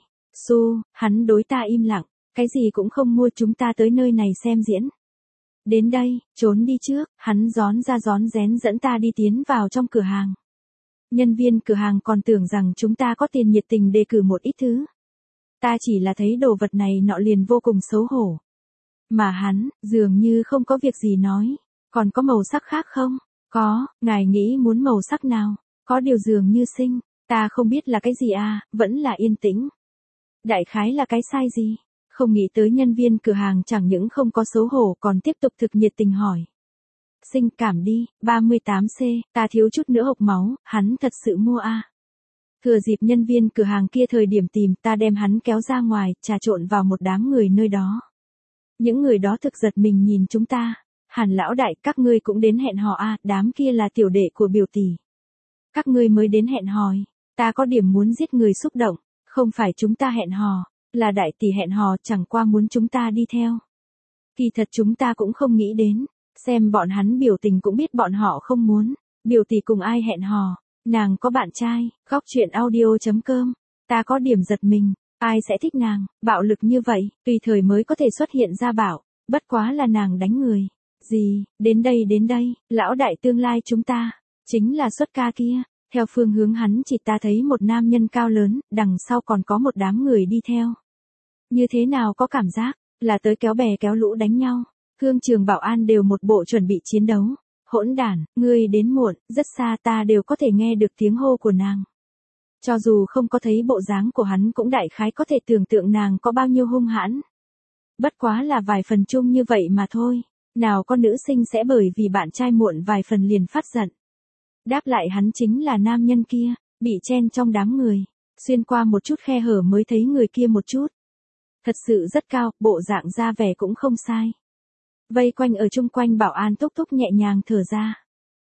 Hắn đối ta im lặng, cái gì cũng không mua, chúng ta tới nơi này xem diễn. Đến đây, trốn đi trước, hắn rón rén dẫn ta đi tiến vào trong cửa hàng. Nhân viên cửa hàng còn tưởng rằng chúng ta có tiền nhiệt tình đề cử một ít thứ. Ta chỉ là thấy đồ vật này nọ liền vô cùng xấu hổ. Mà hắn, dường như không có việc gì nói. Còn có màu sắc khác không? Có, ngài nghĩ muốn màu sắc nào? Có điều dường như xinh, ta không biết là cái gì à, vẫn là yên tĩnh. Đại khái là cái sai gì? Không nghĩ tới nhân viên cửa hàng chẳng những không có xấu hổ còn tiếp tục thực nhiệt tình hỏi. Sinh cảm đi, 38C, ta thiếu chút nữa hộc máu, hắn thật sự mua à. Thừa dịp nhân viên cửa hàng kia thời điểm tìm, ta đem hắn kéo ra ngoài, trà trộn vào một đám người nơi đó. Những người đó thực giật mình nhìn chúng ta. Hàn lão đại, các ngươi cũng đến hẹn hò à, đám kia là tiểu đệ của biểu tỷ. Các ngươi mới đến hẹn hò, ta có điểm muốn giết người xúc động, không phải chúng ta hẹn hò, là đại tỷ hẹn hò, chẳng qua muốn chúng ta đi theo. Kỳ thật chúng ta cũng không nghĩ đến, xem bọn hắn biểu tình cũng biết bọn họ không muốn, biểu tỷ cùng ai hẹn hò, nàng có bạn trai, góc chuyện audio.com, ta có điểm giật mình, ai sẽ thích nàng, bạo lực như vậy, tùy thời mới có thể xuất hiện ra bảo, bất quá là nàng đánh người. Gì, đến đây, lão đại tương lai chúng ta, chính là xuất ca kia, theo phương hướng hắn chỉ ta thấy một nam nhân cao lớn, đằng sau còn có một đám người đi theo. Như thế nào có cảm giác, là tới kéo bè kéo lũ đánh nhau, thương trường bảo an đều một bộ chuẩn bị chiến đấu, hỗn đản, ngươi đến muộn, rất xa ta đều có thể nghe được tiếng hô của nàng. Cho dù không có thấy bộ dáng của hắn cũng đại khái có thể tưởng tượng nàng có bao nhiêu hung hãn. Bất quá là vài phần chung như vậy mà thôi. Nào có nữ sinh sẽ bởi vì bạn trai muộn vài phần liền phát giận. Đáp lại hắn chính là nam nhân kia, bị chen trong đám người, xuyên qua một chút khe hở mới thấy người kia một chút. Thật sự rất cao, bộ dạng ra vẻ cũng không sai. Vây quanh ở chung quanh bảo an túc túc nhẹ nhàng thở ra.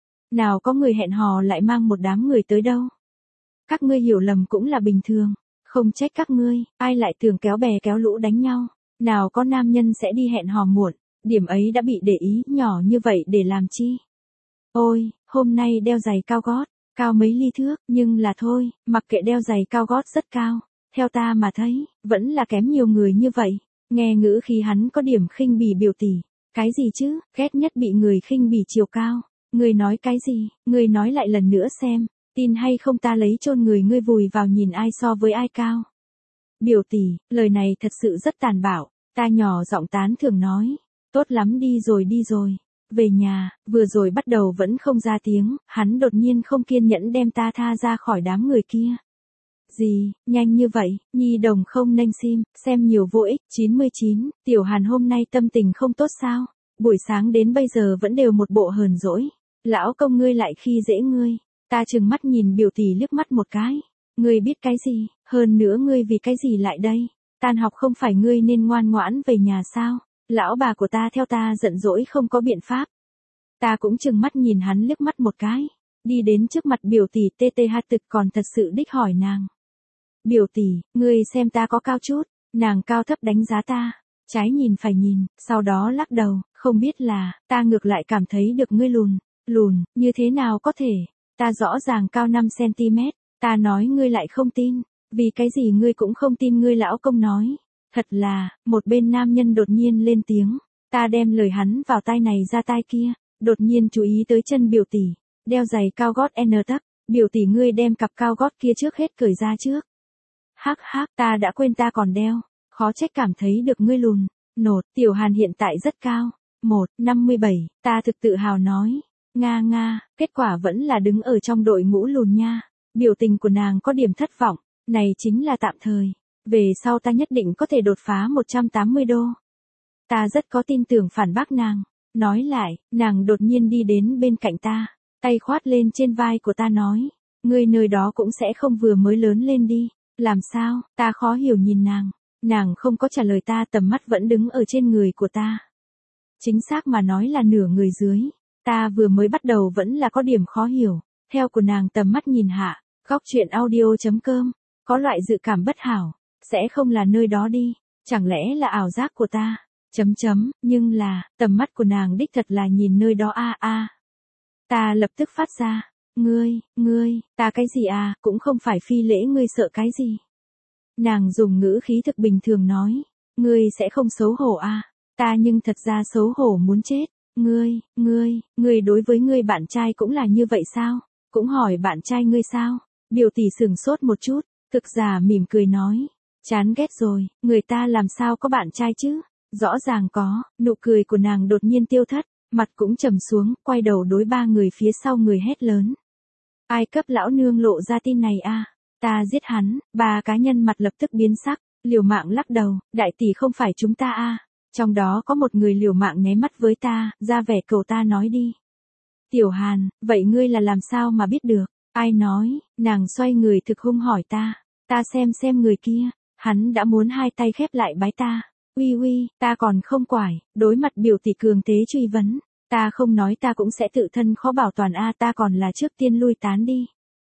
Nào có người hẹn hò lại mang một đám người tới đâu. Các ngươi hiểu lầm cũng là bình thường, không trách các ngươi, ai lại tưởng kéo bè kéo lũ đánh nhau. Nào có nam nhân sẽ đi hẹn hò muộn. Điểm ấy đã bị để ý, nhỏ như vậy để làm chi? Ôi, hôm nay đeo giày cao gót, cao mấy ly thước, nhưng là thôi, mặc kệ đeo giày cao gót rất cao, theo ta mà thấy, vẫn là kém nhiều người như vậy. Nghe ngữ khi hắn có điểm khinh bỉ biểu tỷ, cái gì chứ, ghét nhất bị người khinh bỉ chiều cao. Ngươi nói cái gì, ngươi nói lại lần nữa xem, tin hay không ta lấy chôn người ngươi vùi vào nhìn ai so với ai cao. Biểu tỷ, lời này thật sự rất tàn bạo, ta nhỏ giọng tán thưởng nói. Tốt lắm, đi rồi. Về nhà, vừa rồi bắt đầu vẫn không ra tiếng, hắn đột nhiên không kiên nhẫn đem ta tha ra khỏi đám người kia. Gì, nhanh như vậy, nhi đồng không nênh sim, xem nhiều vô ích. 99, Tiểu Hàn hôm nay tâm tình không tốt sao? Buổi sáng đến bây giờ vẫn đều một bộ hờn dỗi. Lão công ngươi lại khi dễ ngươi. Ta trừng mắt nhìn biểu tỷ liếc mắt một cái. Ngươi biết cái gì, hơn nữa ngươi vì cái gì lại đây? Tan học không phải ngươi nên ngoan ngoãn về nhà sao? Lão bà của ta theo ta giận dỗi không có biện pháp. Ta cũng chừng mắt nhìn hắn liếc mắt một cái. Đi đến trước mặt biểu tỷ TTH Tực còn thật sự đích hỏi nàng. Biểu tỷ, ngươi xem ta có cao chút. Nàng cao thấp đánh giá ta. Trái nhìn phải nhìn, sau đó lắc đầu, không biết là, ta ngược lại cảm thấy được ngươi lùn. Lùn, như thế nào có thể? Ta rõ ràng cao 5cm. Ta nói ngươi lại không tin. Vì cái gì ngươi cũng không tin ngươi lão công nói. Thật là, một bên nam nhân đột nhiên lên tiếng. Ta đem lời hắn vào tai này ra tai kia. Đột nhiên chú ý tới chân biểu tỷ. Đeo giày cao gót N tấc. Biểu tỷ ngươi đem cặp cao gót kia trước hết cởi ra trước. Hắc hắc, ta đã quên ta còn đeo. Khó trách cảm thấy được ngươi lùn. Nột, Tiểu Hàn hiện tại rất cao. 1,57, ta thực tự hào nói. Nga nga, kết quả vẫn là đứng ở trong đội ngũ lùn nha. Biểu tình của nàng có điểm thất vọng. Này chính là tạm thời. Về sau ta nhất định có thể đột phá 180 đô. Ta rất có tin tưởng phản bác nàng. Nói lại, nàng đột nhiên đi đến bên cạnh ta. Tay khoát lên trên vai của ta nói. Ngươi nơi đó cũng sẽ không vừa mới lớn lên đi. Làm sao, ta khó hiểu nhìn nàng. Nàng không có trả lời ta, tầm mắt vẫn đứng ở trên người của ta. Chính xác mà nói là nửa người dưới. Ta vừa mới bắt đầu vẫn là có điểm khó hiểu. Theo của nàng tầm mắt nhìn hạ, góc chuyện audio.com, có loại dự cảm bất hảo. Sẽ không là nơi đó đi. Chẳng lẽ là ảo giác của ta? Nhưng là, tầm mắt của nàng đích thật là nhìn nơi đó a. Ta lập tức phát ra. Ngươi, ta cái gì à, cũng không phải phi lễ, ngươi sợ cái gì? Nàng dùng ngữ khí thực bình thường nói. Ngươi sẽ không xấu hổ à? Ta nhưng thật ra xấu hổ muốn chết. Ngươi đối với ngươi bạn trai cũng là như vậy sao? Cũng hỏi bạn trai ngươi sao? Biểu tỷ sửng sốt một chút, thực giả mỉm cười nói. Chán ghét rồi, người ta làm sao có bạn trai chứ? Rõ ràng có, nụ cười của nàng đột nhiên tiêu thất, mặt cũng trầm xuống, quay đầu đối ba người phía sau người hét lớn. Ai cấp lão nương lộ ra tin này a? Ta giết hắn. Ba cá nhân mặt lập tức biến sắc, liều mạng lắc đầu, đại tỷ không phải chúng ta a. Trong đó có một người liều mạng nháy mắt với ta, ra vẻ cầu ta nói đi. Tiểu Hàn, vậy ngươi là làm sao mà biết được? Ai nói? Nàng xoay người thực hung hỏi ta. Ta xem người kia, hắn đã muốn hai tay khép lại bái ta. Uy, ta còn không quải, đối mặt biểu tỷ cường thế truy vấn. Ta không nói ta cũng sẽ tự thân khó bảo toàn a, ta còn là trước tiên lui tán đi.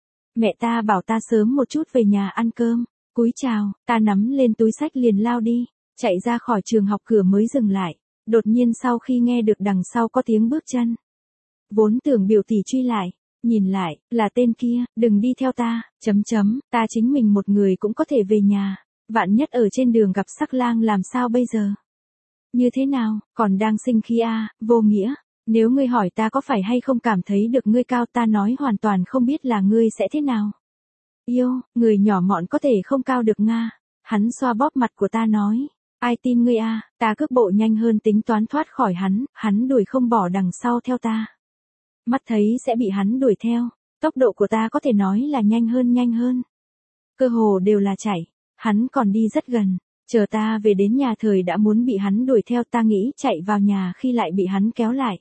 Mẹ ta bảo ta sớm một chút về nhà ăn cơm. Cúi chào, ta nắm lên túi xách liền lao đi, chạy ra khỏi trường học cửa mới dừng lại. Đột nhiên sau khi nghe được đằng sau có tiếng bước chân. Vốn tưởng biểu tỷ truy lại, nhìn lại, là tên kia, đừng đi theo ta, ta chính mình một người cũng có thể về nhà. Vạn nhất ở trên đường gặp sắc lang làm sao bây giờ? Như thế nào, còn đang sinh khí à, vô nghĩa. Nếu ngươi hỏi ta có phải hay không cảm thấy được ngươi cao, ta nói hoàn toàn không biết là ngươi sẽ thế nào. Yêu, người nhỏ mọn có thể không cao được Nga. Hắn xoa bóp mặt của ta nói. Ai tin ngươi à, ta cước bộ nhanh hơn tính toán thoát khỏi hắn đuổi không bỏ đằng sau theo ta. Mắt thấy sẽ bị hắn đuổi theo, tốc độ của ta có thể nói là nhanh hơn. Cơ hồ đều là chạy, hắn còn đi rất gần, chờ ta về đến nhà thời đã muốn bị hắn đuổi theo, ta nghĩ chạy vào nhà khi lại bị hắn kéo lại.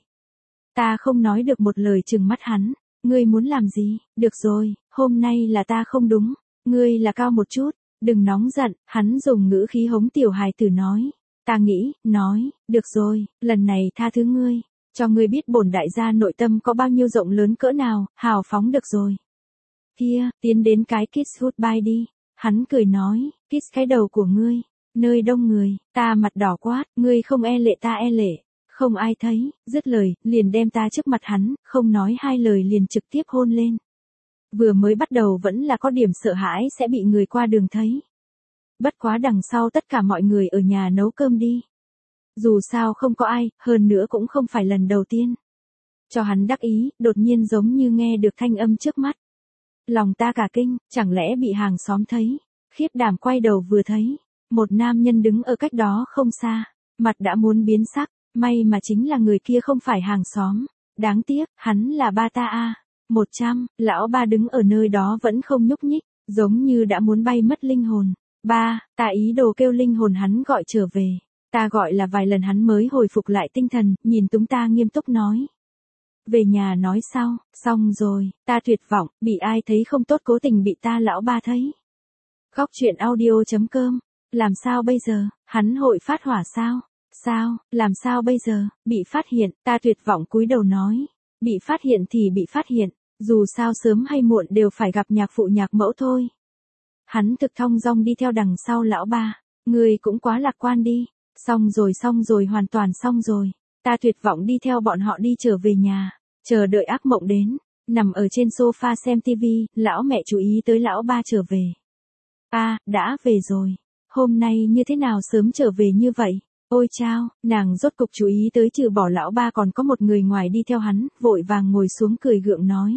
Ta không nói được một lời trừng mắt hắn, ngươi muốn làm gì, được rồi, hôm nay là ta không đúng, ngươi là cao một chút, đừng nóng giận, hắn dùng ngữ khí hống tiểu hài tử nói. Ta nghĩ, nói, được rồi, lần này tha thứ ngươi. Cho ngươi biết bổn đại gia nội tâm có bao nhiêu rộng lớn cỡ nào, hào phóng được rồi. Kia, tiến đến cái kiss goodbye đi. Hắn cười nói, kiss cái đầu của ngươi. Nơi đông người, ta mặt đỏ quát, ngươi không e lệ ta e lệ. Không ai thấy, dứt lời, liền đem ta trước mặt hắn, không nói hai lời liền trực tiếp hôn lên. Vừa mới bắt đầu vẫn là có điểm sợ hãi sẽ bị người qua đường thấy. Bất quá đằng sau tất cả mọi người ở nhà nấu cơm đi. Dù sao không có ai, hơn nữa cũng không phải lần đầu tiên. Cho hắn đắc ý, đột nhiên giống như nghe được thanh âm trước mắt. Lòng ta cả kinh, chẳng lẽ bị hàng xóm thấy. Khiếp đảm quay đầu vừa thấy. Một nam nhân đứng ở cách đó không xa. Mặt đã muốn biến sắc, may mà chính là người kia không phải hàng xóm. Đáng tiếc, hắn là ba ta a. 100, lão ba đứng ở nơi đó vẫn không nhúc nhích, giống như đã muốn bay mất linh hồn. Ba, ta ý đồ kêu linh hồn hắn gọi trở về. Ta gọi là vài lần hắn mới hồi phục lại tinh thần, nhìn chúng ta nghiêm túc nói. Về nhà nói sau, xong rồi, ta tuyệt vọng, bị ai thấy không tốt cố tình bị ta lão ba thấy. Góc chuyện audio.com, làm sao bây giờ, hắn hội phát hỏa sao? Sao, làm sao bây giờ, bị phát hiện, ta tuyệt vọng cúi đầu nói. Bị phát hiện thì bị phát hiện, dù sao sớm hay muộn đều phải gặp nhạc phụ nhạc mẫu thôi. Hắn thực thong dong đi theo đằng sau lão ba, người cũng quá lạc quan đi, xong rồi hoàn toàn xong rồi. Ta tuyệt vọng đi theo bọn họ đi trở về nhà, chờ đợi ác mộng đến, nằm ở trên sofa xem tivi, lão mẹ chú ý tới lão ba trở về. Đã về rồi, hôm nay như thế nào sớm trở về như vậy? Ôi chao, nàng rốt cục chú ý tới trừ bỏ lão ba còn có một người ngoài đi theo hắn, vội vàng ngồi xuống cười gượng nói.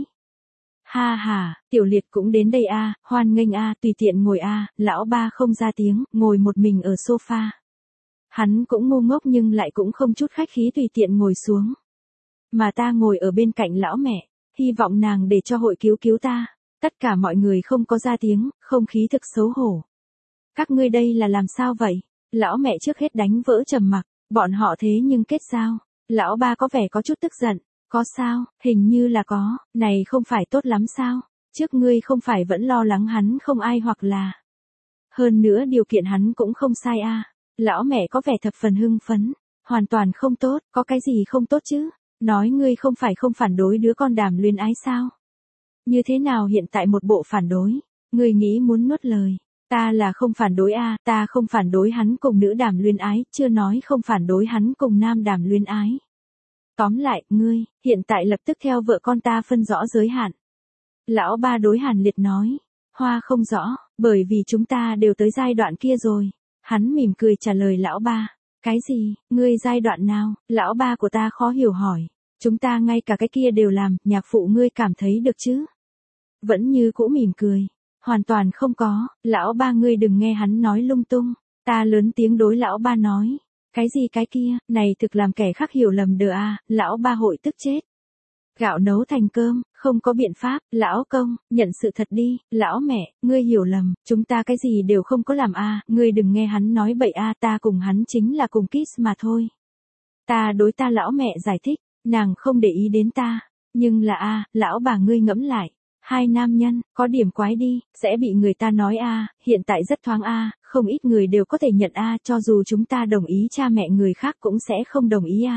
Ha ha, Tiểu Liệt cũng đến đây hoan nghênh tùy tiện ngồi lão ba không ra tiếng, ngồi một mình ở sofa. Hắn cũng ngu ngốc nhưng lại cũng không chút khách khí tùy tiện ngồi xuống. Mà ta ngồi ở bên cạnh lão mẹ, hy vọng nàng để cho hội cứu ta. Tất cả mọi người không có ra tiếng, không khí thực xấu hổ. Các ngươi đây là làm sao vậy? Lão mẹ trước hết đánh vỡ trầm mặc, bọn họ thế nhưng kết giao. Lão ba có vẻ có chút tức giận. Có sao, hình như là có, này không phải tốt lắm sao? Trước ngươi không phải vẫn lo lắng hắn không ai hoặc là. Hơn nữa điều kiện hắn cũng không sai Lão mẹ có vẻ thập phần hưng phấn. Hoàn toàn không tốt, có cái gì không tốt chứ? Nói ngươi không phải không phản đối đứa con Đàm Luyến Ái sao? Như thế nào hiện tại một bộ phản đối? Ngươi nghĩ muốn nuốt lời. Ta là không phản đối ta không phản đối hắn cùng nữ Đàm Luyến Ái, chưa nói không phản đối hắn cùng nam Đàm Luyến Ái. Tóm lại, ngươi, hiện tại lập tức theo vợ con ta phân rõ giới hạn. Lão ba đối Hàn Liệt nói. Hoa không rõ, bởi vì chúng ta đều tới giai đoạn kia rồi. Hắn mỉm cười trả lời lão ba. Cái gì, ngươi giai đoạn nào? Lão ba của ta khó hiểu hỏi. Chúng ta ngay cả cái kia đều làm, nhạc phụ ngươi cảm thấy được chứ? Vẫn như cũ mỉm cười. Hoàn toàn không có, lão ba ngươi đừng nghe hắn nói lung tung. Ta lớn tiếng đối lão ba nói. Cái gì cái kia, này thực làm kẻ khác hiểu lầm đờ lão ba hội tức chết. Gạo nấu thành cơm, không có biện pháp, lão công, nhận sự thật đi, lão mẹ, ngươi hiểu lầm, chúng ta cái gì đều không có làm ngươi đừng nghe hắn nói bậy ta cùng hắn chính là cùng kiss mà thôi. Ta đối ta lão mẹ giải thích, nàng không để ý đến ta, nhưng là lão bà ngươi ngẫm lại. Hai nam nhân, có điểm quái đi, sẽ bị người ta nói hiện tại rất thoáng không ít người đều có thể nhận cho dù chúng ta đồng ý cha mẹ người khác cũng sẽ không đồng ý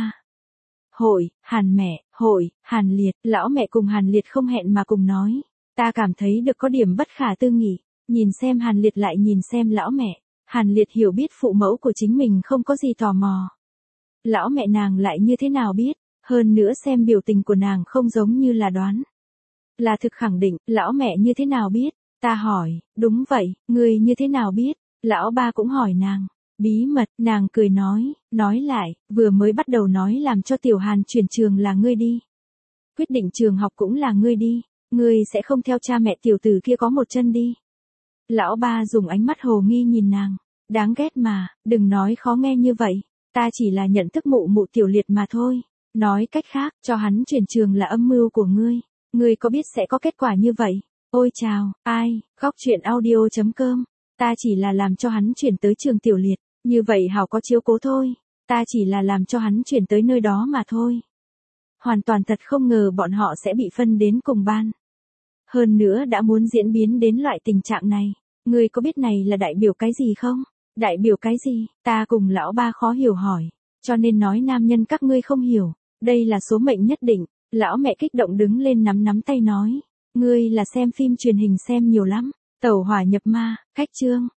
Hội, Hàn mẹ, hội, Hàn Liệt, lão mẹ cùng Hàn Liệt không hẹn mà cùng nói. Ta cảm thấy được có điểm bất khả tư nghị, nhìn xem Hàn Liệt lại nhìn xem lão mẹ. Hàn Liệt hiểu biết phụ mẫu của chính mình không có gì tò mò. Lão mẹ nàng lại như thế nào biết, hơn nữa xem biểu tình của nàng không giống như là đoán. Là thực khẳng định, lão mẹ như thế nào biết? Ta hỏi, đúng vậy, ngươi như thế nào biết? Lão ba cũng hỏi nàng. Bí mật, nàng cười nói lại, vừa mới bắt đầu nói làm cho Tiểu Hàn chuyển trường là ngươi đi. Quyết định trường học cũng là ngươi đi, ngươi sẽ không theo cha mẹ tiểu tử kia có một chân đi. Lão ba dùng ánh mắt hồ nghi nhìn nàng, đáng ghét mà, đừng nói khó nghe như vậy, ta chỉ là nhận thức mụ Tiểu Liệt mà thôi. Nói cách khác, cho hắn chuyển trường là âm mưu của ngươi. Ngươi có biết sẽ có kết quả như vậy? Ôi chào, khóc chuyện audio.com. Ta chỉ là làm cho hắn chuyển tới trường Tiểu Liệt, như vậy hảo có chiếu cố thôi. Ta chỉ là làm cho hắn chuyển tới nơi đó mà thôi. Hoàn toàn thật không ngờ bọn họ sẽ bị phân đến cùng ban. Hơn nữa đã muốn diễn biến đến loại tình trạng này. Ngươi có biết này là đại biểu cái gì không? Đại biểu cái gì? Ta cùng lão ba khó hiểu hỏi. Cho nên nói nam nhân các ngươi không hiểu. Đây là số mệnh nhất định. Lão mẹ kích động đứng lên nắm tay nói. Ngươi là xem phim truyền hình xem nhiều lắm. Tẩu hỏa nhập ma, cách chương.